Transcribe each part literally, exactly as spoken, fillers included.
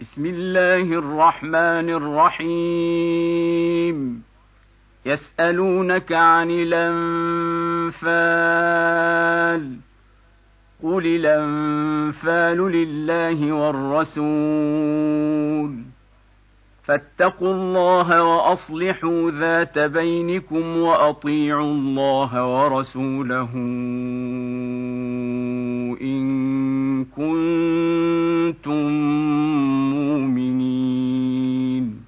بسم الله الرحمن الرحيم. يسألونك عن الأنفال قل الأنفال لله والرسول فاتقوا الله وأصلحوا ذات بينكم وأطيعوا الله ورسوله إن كنتم مؤمنين.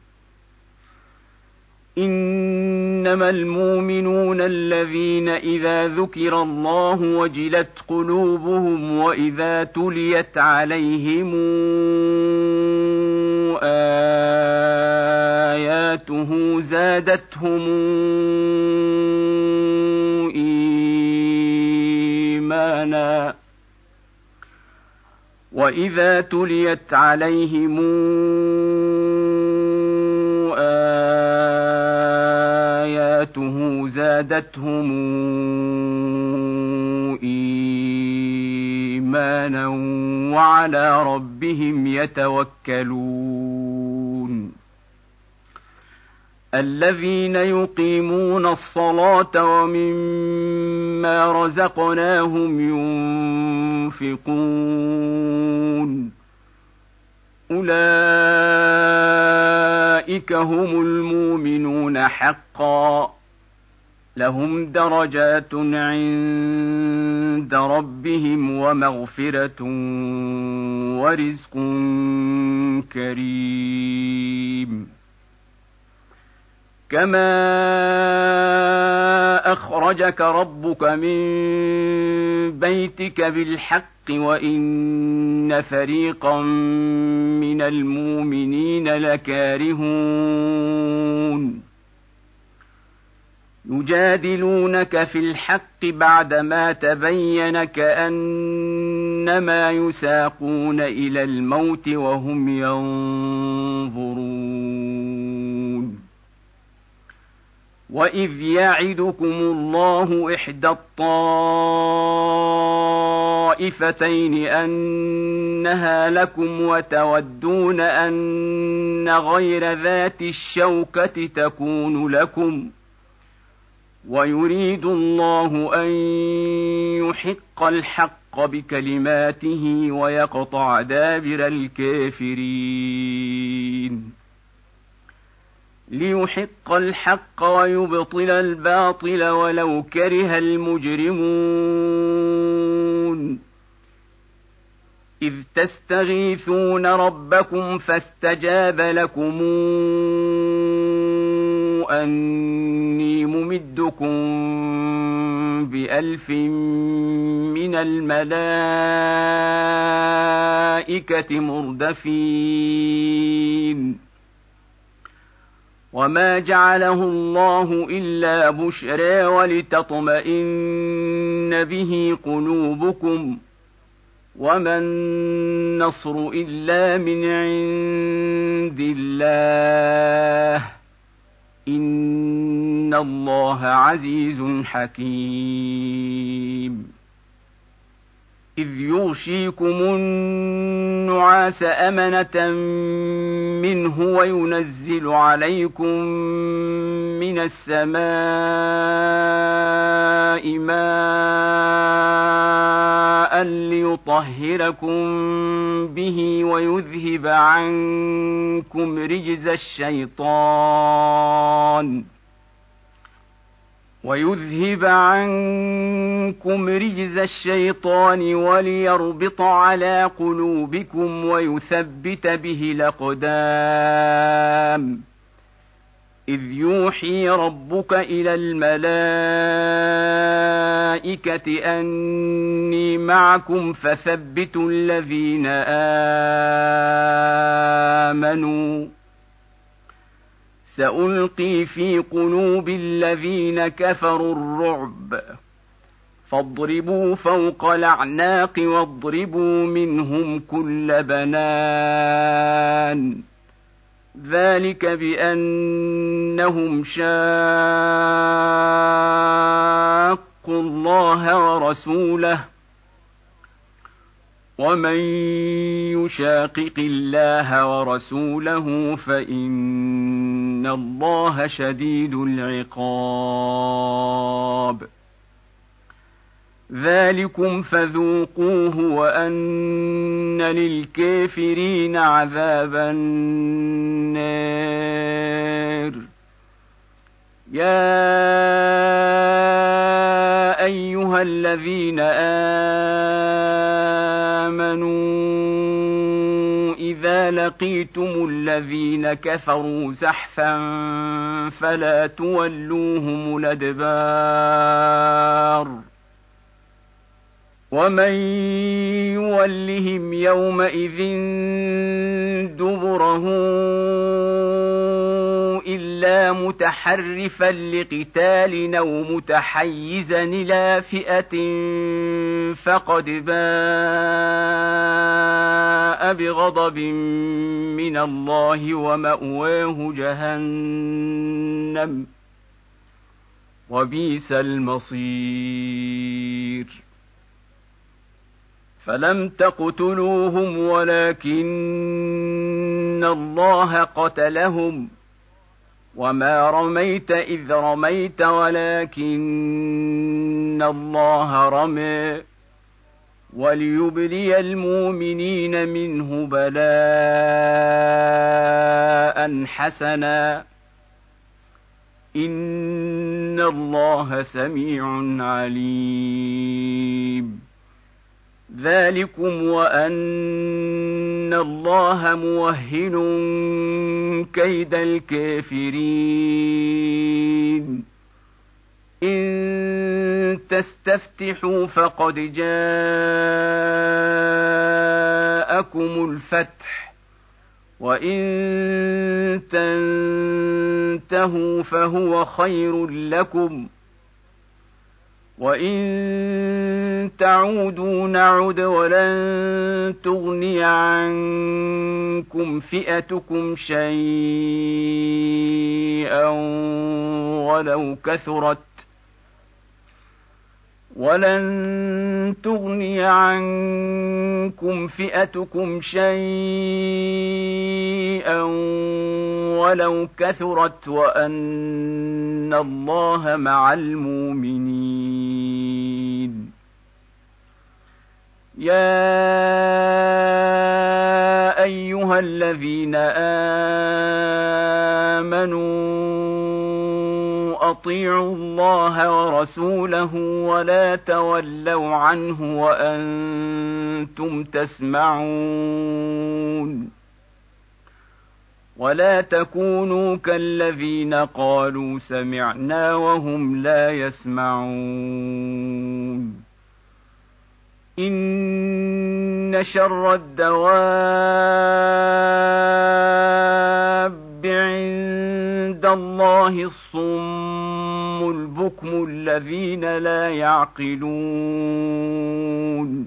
إنما المؤمنون الذين إذا ذكر الله وجلت قلوبهم وإذا تليت عليهم آياته زادتهم إيمانا وإذا تليت عليهم آياته زادتهم إيمانا وعلى ربهم يتوكلون. الذين يقيمون الصلاة ومما رزقناهم ينفقون أولئك هم المؤمنون حقا لهم درجات عند ربهم ومغفرة ورزق كريم. كما أخرجك ربك من بيتك بالحق وإن فريقا من المؤمنين لكارهون يجادلونك في الحق بعدما تبين كأنما يساقون إلى الموت وهم ينظرون. وإذ يعدكم الله إحدى الطائفتين أنها لكم وتودون أن غير ذات الشوكة تكون لكم ويريد الله أن يحق الحق بكلماته ويقطع دابر الكافرين ليحق الحق ويبطل الباطل ولو كره المجرمون. إذ تستغيثون ربكم فاستجاب لكم أني ممدكم بألف من الملائكة مردفين. وما جعله الله إلا بشرى ولتطمئن به قلوبكم وما النصر إلا من عند الله إن الله عزيز حكيم. إذ يغشيكم النعاس أمنة منه وينزل عليكم من السماء ماء ليطهركم به ويذهب عنكم رجز الشيطان ويذهب عنكم رجز الشيطان وليربط على قلوبكم ويثبت به الأقدام. إذ يوحي ربك إلى الملائكة أني معكم فثبتوا الذين آمنوا سألقي في قلوب الذين كفروا الرعب فاضربوا فوق الأعناق واضربوا منهم كل بنان ذلك بأنهم شاقوا الله ورسوله ومن يشاقق الله ورسوله فإن الله شديد العقاب. ذلكم فذوقوه وأن للكافرين عذاب النار. يا أيها الذين آمنوا إذا لقيتم الذين كفروا زحفا فلا تولوهم الأدبار ومن يولهم يومئذ دبره إلا متحرفا لقتال أو متحيزا إلى فئة فقد باء بغضب من الله ومأواه جهنم وبئس المصير. فلم تقتلوهم ولكن الله قتلهم وما رميت إذ رميت ولكن الله رمى وليبلي المؤمنين منه بلاء حسنا إن الله سميع عليم. ذلكم وأن الله موهن كيد الكافرين. إن تستفتحوا فقد جاءكم الفتح وإن تنتهوا فهو خير لكم وإن تعودوا نعد ولن تغني عنكم فئتكم شيئا ولو كثرت ولن تغني عنكم فئتكم شيئا ولو كثرت وأن الله مع المؤمنين. يا أيها الذين آمنوا أطيعوا الله ورسوله ولا تولوا عنه وأنتم تسمعون ولا تكونوا كالذين قالوا سمعنا وهم لا يسمعون. إن شر الدواب عند الله الصم البكم الذين لا يعقلون.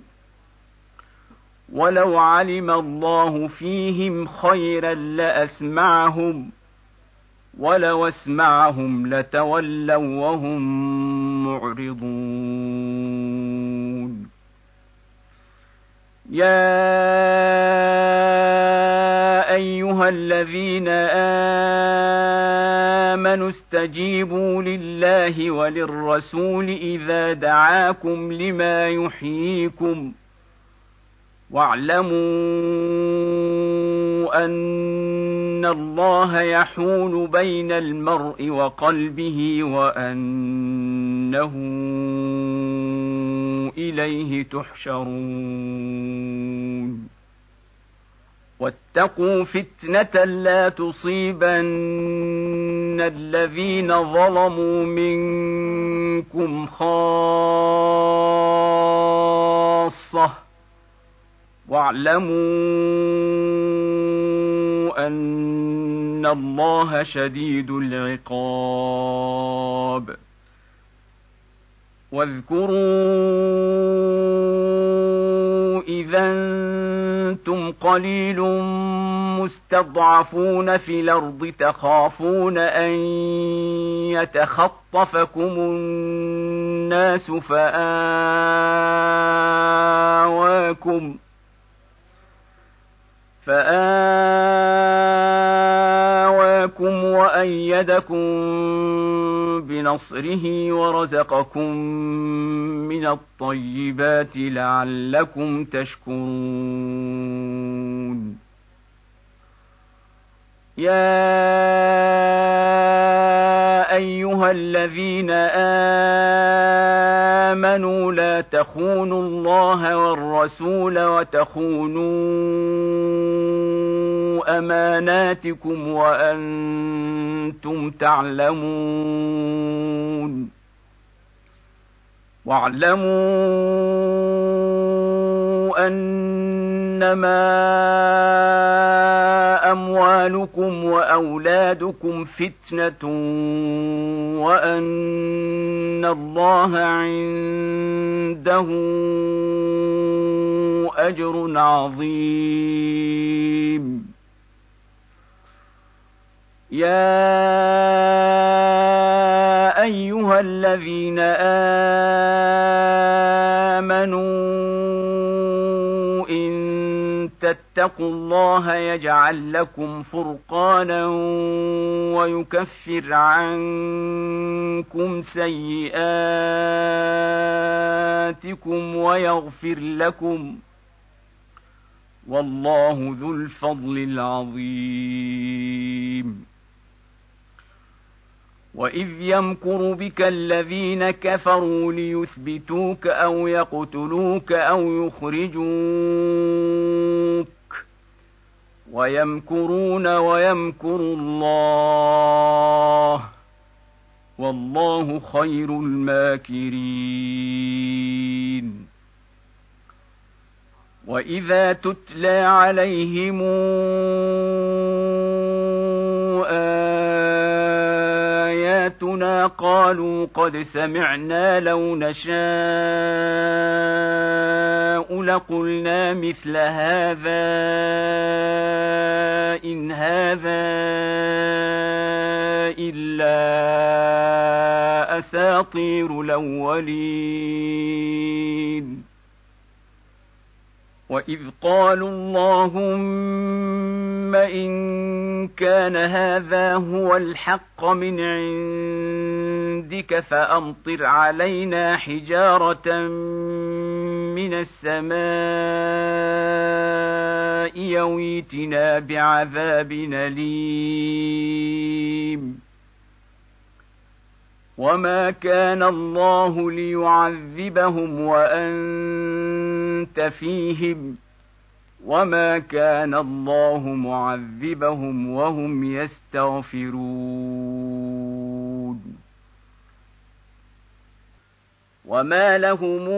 ولو علم الله فيهم خيرا لأسمعهم ولو اسمعهم لتولوا وهم معرضون. يا أيها الذين آمنوا استجيبوا لله وللرسول إذا دعاكم لما يحييكم واعلموا أن الله يحول بين المرء وقلبه وأنه إليه تحشرون. واتقوا فتنة لا تصيبن الذين ظلموا منكم خاصة واعلموا أن الله شديد العقاب. واذكروا إذا أنتم قليل مستضعفون في الأرض تخافون أن يتخطفكم الناس فآواكم فآواكم وأيدكم بنصره ورزقكم من الطيبات لعلكم تشكرون. يا أيها الذين آمنوا لا تخونوا الله والرسول وتخونوا أماناتكم وأنتم تعلمون. واعلموا أنما أموالكم وأولادكم فتنة وأن الله عنده أجر عظيم. يا أيها الذين آمنوا إن تتقوا الله يجعل لكم فرقانا ويكفر عنكم سيئاتكم ويغفر لكم، والله ذو الفضل العظيم. وإذ يمكر بك الذين كفروا ليثبتوك أو يقتلوك أو يخرجوك ويمكرون ويمكر الله والله خير الماكرين. وإذا تتلى عليهم آياتنا قالوا قد سمعنا لو نشاء لقلنا مثل هذا إن هذا إلا أساطير الأولين. وإذ قالوا اللهم إن كان هذا هو الحق من عندك فأمطر علينا حجارة من السماء أو ائتنا بعذاب أليم. وما كان الله ليعذبهم وأنت فيهم وما كان الله معذبهم وهم يستغفرون. وما لهم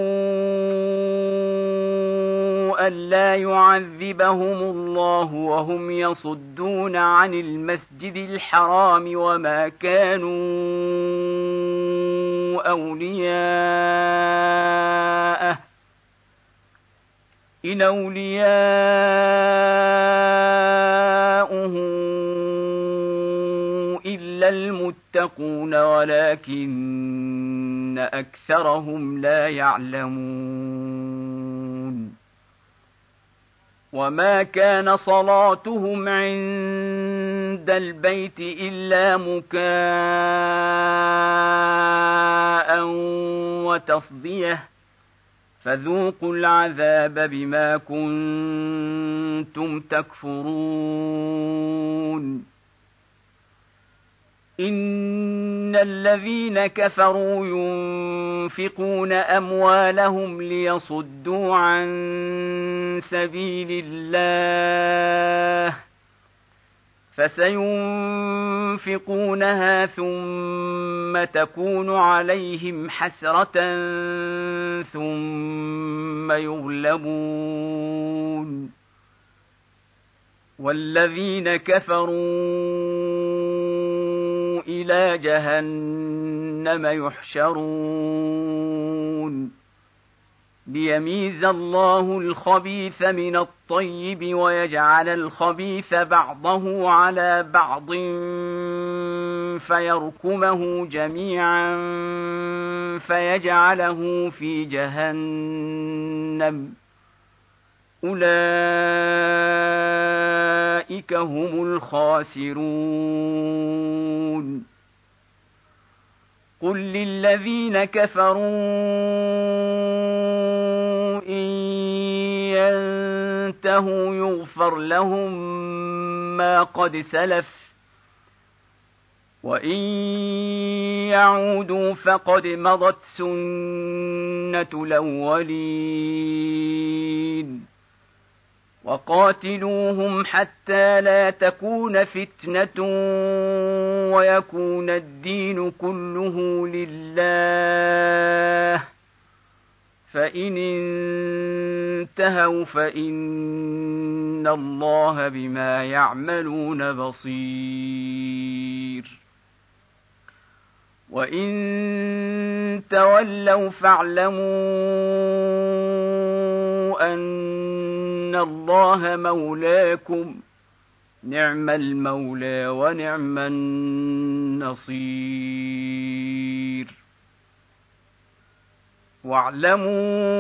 ألا يعذبهم الله وهم يصدون عن المسجد الحرام وما كانوا أولياءه إن أولياؤه إلا المتقون ولكن أكثرهم لا يعلمون. وما كان صلاتهم عند البيت إلا مكاء وتصديه فذوقوا العذاب بما كنتم تكفرون. إن الذين كفروا ينفقون أموالهم ليصدوا عن سبيل الله فسينفقونها ثم تكون عليهم حسرة ثم يغلبون والذين كفروا إلى جهنم يحشرون ليميز الله الخبيث من الطيب ويجعل الخبيث بعضه على بعض فيركمه جميعا فيجعله في جهنم أولئك هم الخاسرون. قل للذين كفروا إن ينتهوا يغفر لهم ما قد سلف وإن يعودوا فقد مضت سنة الأولين. وقاتلوهم حتى لا تكون فتنة ويكون الدين كله لله، فإن انتهوا فإن الله بما يعملون بصير. وإن تولوا فاعلموا أن الله مولاكم، نعم المولى ونعم النصير. واعلموا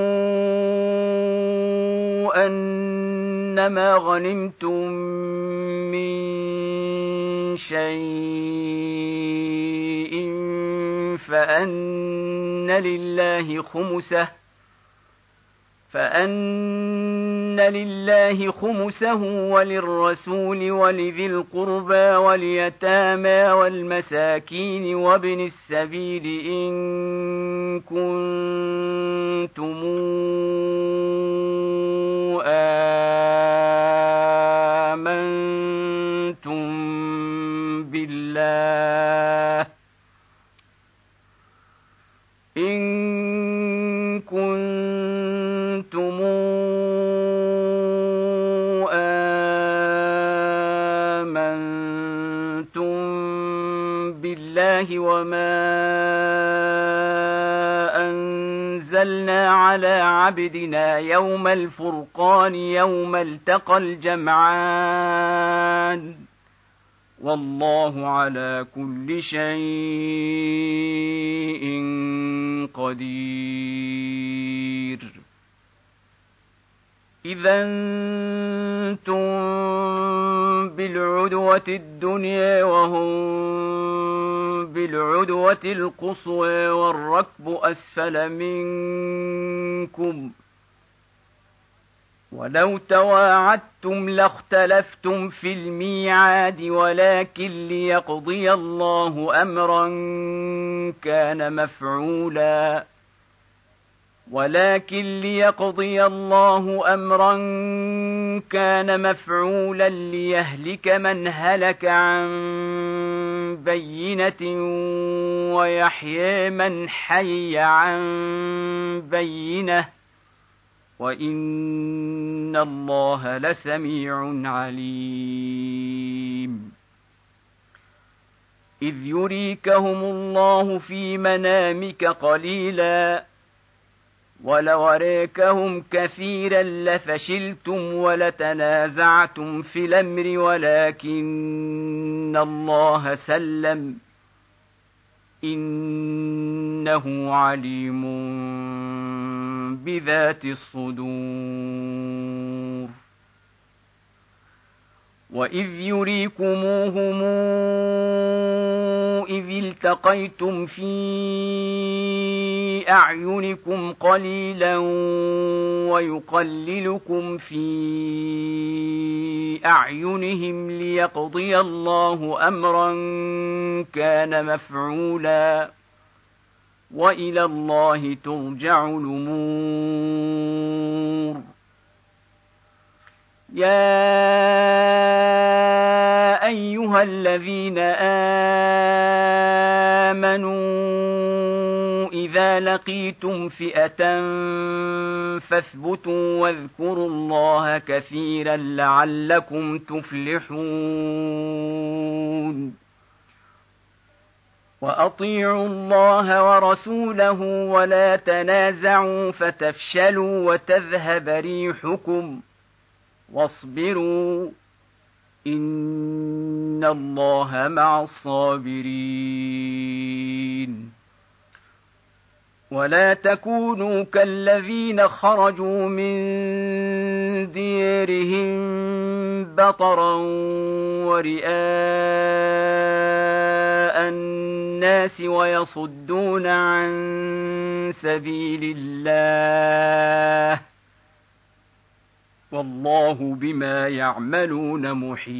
أنما غنمتم من شيء فأن لله خمسه فأن لله خمسه وللرسول ولذي القربى واليتامى والمساكين وابن السبيل إن كنتم آمنتم بالله إن كنتم آمنتم بالله وما أنزلنا على عبدنا يوم الفرقان يوم التقى الجمعان والله على كل شيء قدير. إذا أنتم بالعدوة الدنيا وهم بالعدوة القصوى والركب أسفل منكم ولو تواعدتم لاختلفتم في الميعاد ولكن ليقضي الله أمرا كان مفعولا ولكن ليقضي الله أمرا كان مفعولا ليهلك من هلك عن بينة ويحيى من حي عن بينة وإن الله لسميع عليم. إذ يريكهم الله في منامك قليلا ولو أريكهم كثيرا لفشلتم ولتنازعتم في الأمر ولكن الله سلم إنه عليم بذات الصدور. وإذ يريكموهم إذ التقيتم في أعينكم قليلا ويقللكم في أعينهم ليقضي الله أمرا كان مفعولا وإلى الله ترجع الأمور. يا أيها الذين آمنوا إذا لقيتم فئة فاثبتوا واذكروا الله كثيرا لعلكم تفلحون. وأطيعوا الله ورسوله ولا تنازعوا فتفشلوا وتذهب ريحكم واصبروا إن الله مع الصابرين. ولا تكونوا كالذين خرجوا من ديارهم بطرا ورئاء الناس ويصدون عن سبيل الله والله بما يعملون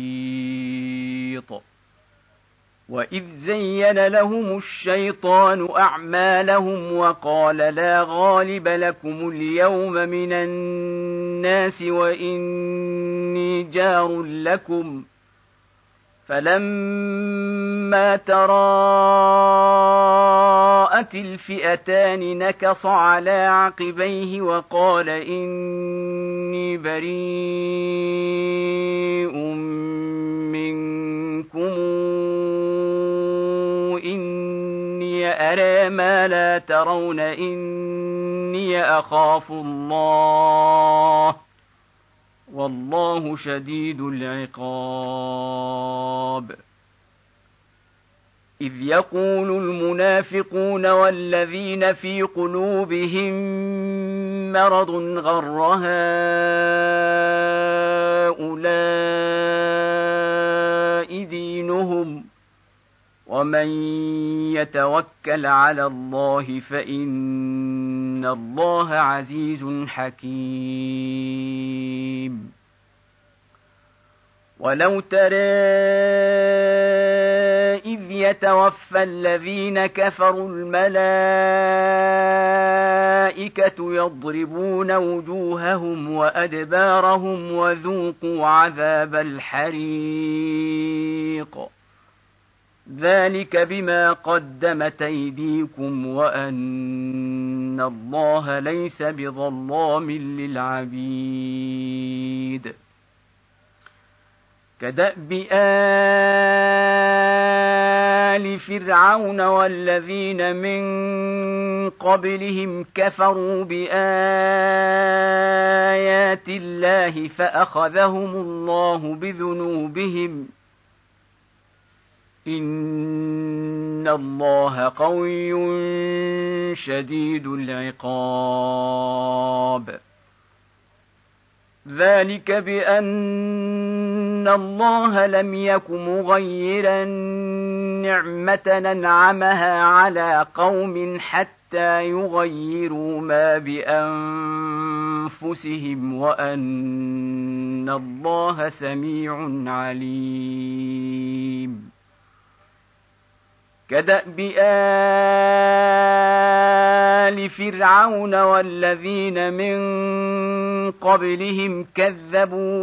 محيط. وإذ زين لهم الشيطان أعمالهم وقال لا غالب لكم اليوم من الناس وإني جار لكم فلما تراءت الفئتان نكص على عقبيه وقال إني بريء منكم إني أرى ما لا ترون إني أخاف الله والله شديد العقاب. إذ يقول المنافقون والذين في قلوبهم مرض غر هؤلاء دينهم ومن يتوكل على الله فإن الله عزيز حكيم. ولو ترى إذ يتوفى الذين كفروا الملائكة يضربون وجوههم وأدبارهم وذوقوا عذاب الحريق ذلك بما قدمت أيديكم وأن الله ليس بظلام للعبيد. كدأب آل فرعون والذين من قبلهم كفروا بآيات الله فأخذهم الله بذنوبهم إن الله قوي شديد العقاب. ذلك بأن الله لم يك مغيرا نعمة أنعمها على قوم حتى يغيروا ما بأنفسهم وأن الله سميع عليم. كدأب آل فرعون والذين من قبلهم كذبوا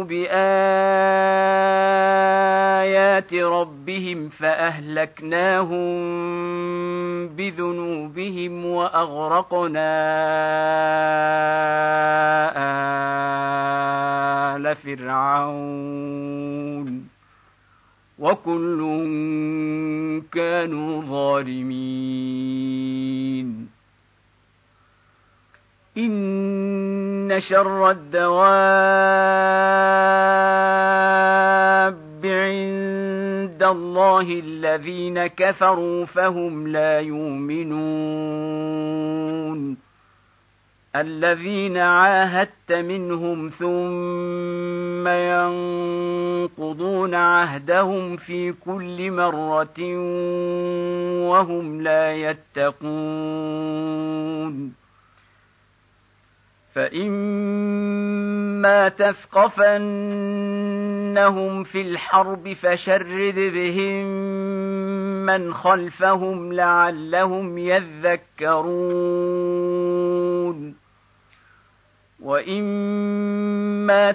بآيات ربهم فأهلكناهم بذنوبهم وأغرقنا آل فرعون وكل كانوا ظالمين. إن شر الدواب عند الله الذين كفروا فهم لا يؤمنون الذين عاهدت منهم ثم ينقضون عهدهم في كل مرة وهم لا يتقون. فإما تثقفنهم في الحرب فشرد بهم من خلفهم لعلهم يذكرون. وإما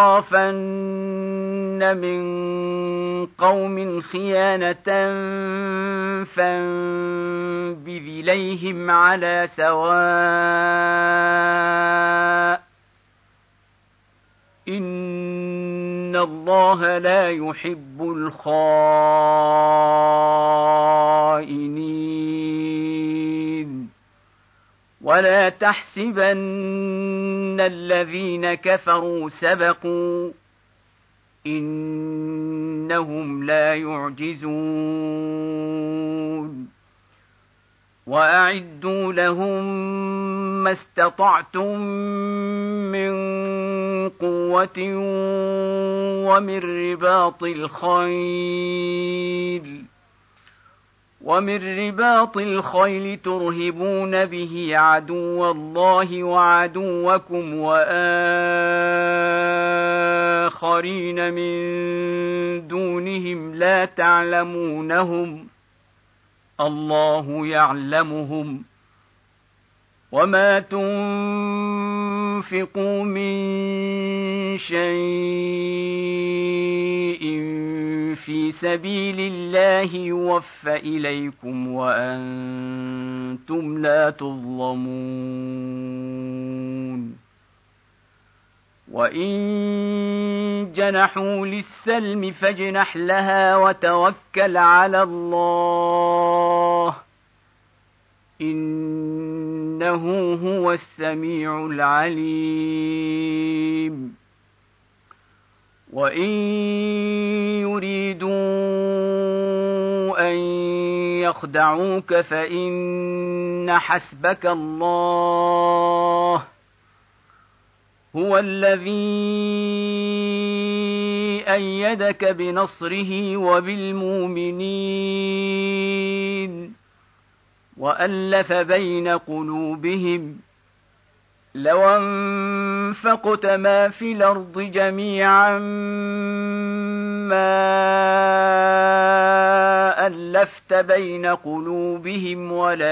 تخافن من قوم خيانة فانبذ إليهم على سواء إن الله لا يحب الخائنين. ولا تحسبن الذين كفروا سبقوا إنهم لا يعجزون. وأعدوا لهم ما استطعتم من قوة ومن رباط الخيل ومن رباط الخيل ترهبون به عدو الله وعدوكم وآخرين من دونهم لا تعلمونهم الله يعلمهم وما تنفقوا من شيء في سبيل الله يوفى إليكم وأنتم لا تظلمون وإن جنحوا للسلم فاجنح لها وتوكل على الله إنه هو السميع العليم وإن يريدوا أن يخدعوك فإن حسبك الله هو الذي أيدك بنصره وبالمؤمنين وألف بين قلوبهم لو أنفقت ما في الأرض جميعا ما ألفت بين قلوبهم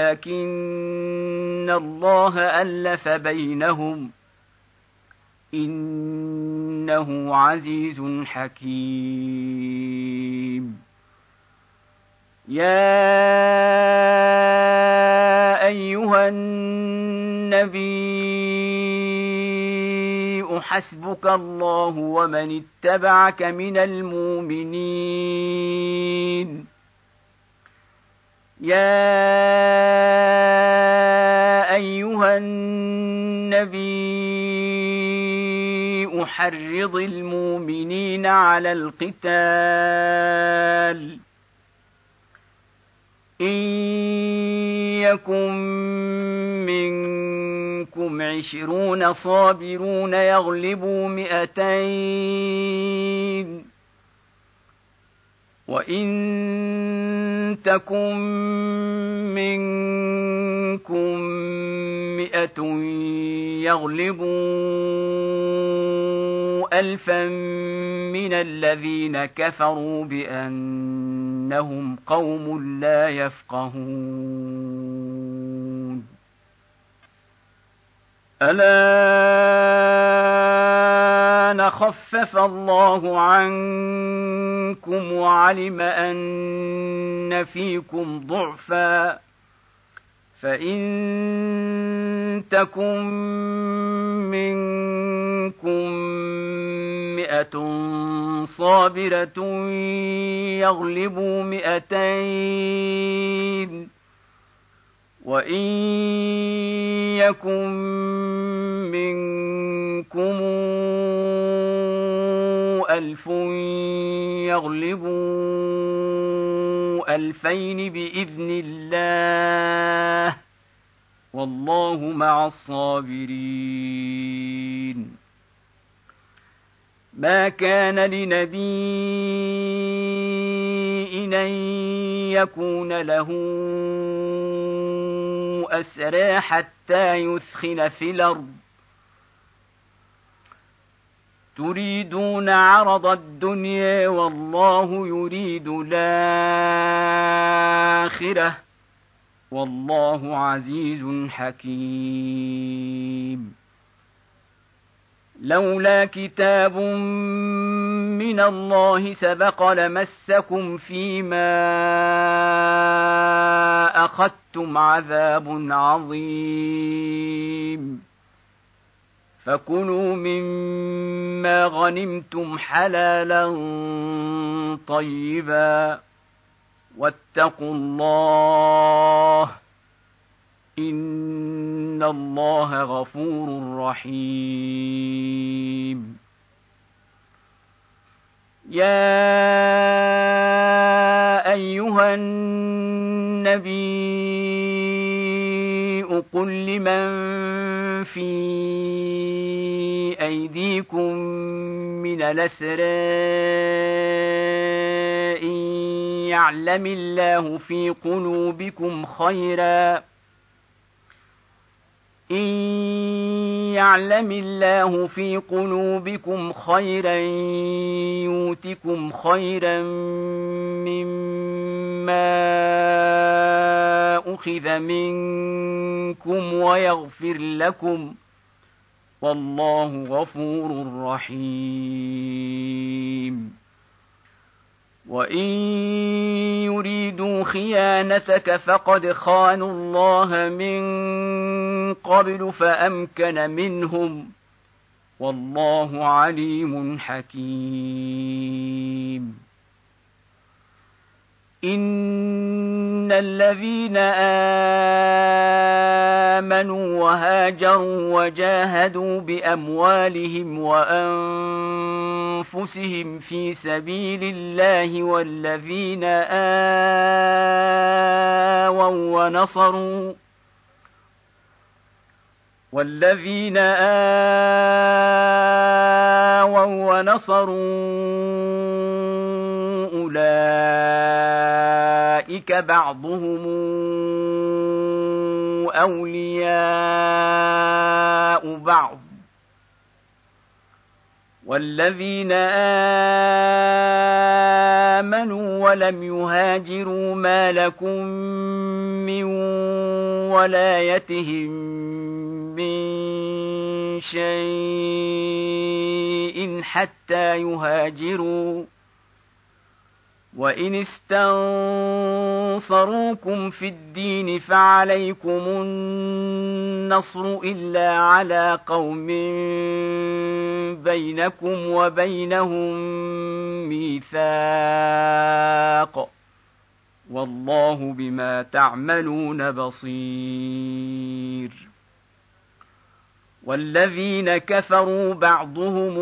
ولكن الله ألف بينهم إنه عزيز حكيم يا أيها النبي حسبك الله ومن اتبعك من المؤمنين يا أيها النبي حرض المؤمنين على القتال إن يكن منكم عشرون صابرون يغلبوا مئتين وإن تكن منكم مئة يغلبوا ألفا من الذين كفروا بأنهم قوم لا يفقهون الآن خفف الله عنكم وعلم أن فيكم ضعفا فإن تكن منكم مئة صابرة يغلبوا مئتين وإن يكن منكم ألف يغلبوا ألفين بإذن الله والله مع الصابرين ما كان لنبي أن يكون له أسرى حتى يثخن في الأرض تريدون عرض الدنيا والله يريد الآخرة والله عزيز حكيم لولا كتاب من الله سبق لمسكم فيما أخذتم عذاب عظيم فكلوا مما غنمتم حلالا طيبا واتقوا الله إن الله غفور رحيم يا أيها النبي من في أيديكم من الأسرى إن يعلم الله في قلوبكم خيرا إن يعلم الله في قلوبكم خيرا يؤتكم خيرا مما أخذ منكم ويغفر لكم والله غفور رحيم وإن يريدوا خيانتك فقد خانوا الله من قبل فأمكن منهم والله عليم حكيم إن الذين آمنوا وهاجروا وجاهدوا بأموالهم وأنفسهم في سبيل الله والذين آووا ونصروا والذين آووا ونصروا أولئك بعضهم أولياء بعض والذين آمنوا ولم يهاجروا ما لكم من ولايتهم من شيء حتى يهاجروا وإن استنصروكم في الدين فعليكم النصر إلا على قوم بينكم وبينهم ميثاق والله بما تعملون بصير والذين كفروا بعضهم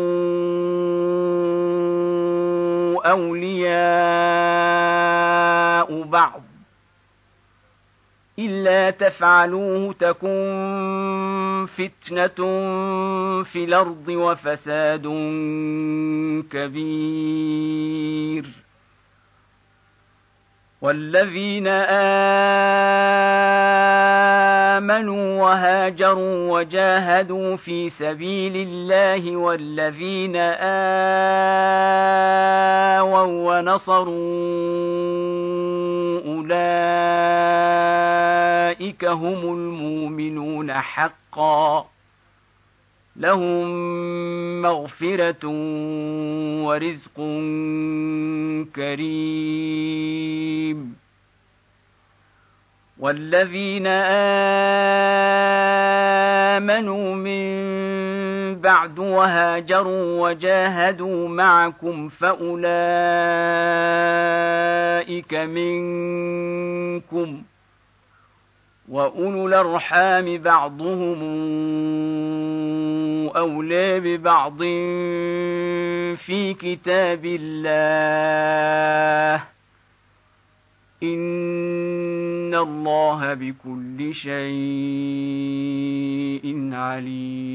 أولياء بعض إلا تفعلوه تكن فتنة في الأرض وفساد كبير والذين آمنوا وهاجروا وجاهدوا في سبيل الله والذين آووا ونصروا أولئك هم المؤمنون حقا لهم مغفرة ورزق كريم والذين آمنوا من بعد وهاجروا وجاهدوا معكم فأولئك منكم وأولو الأرحام بعضهم أولى ببعض في كتاب الله إن الله بكل شيء عليم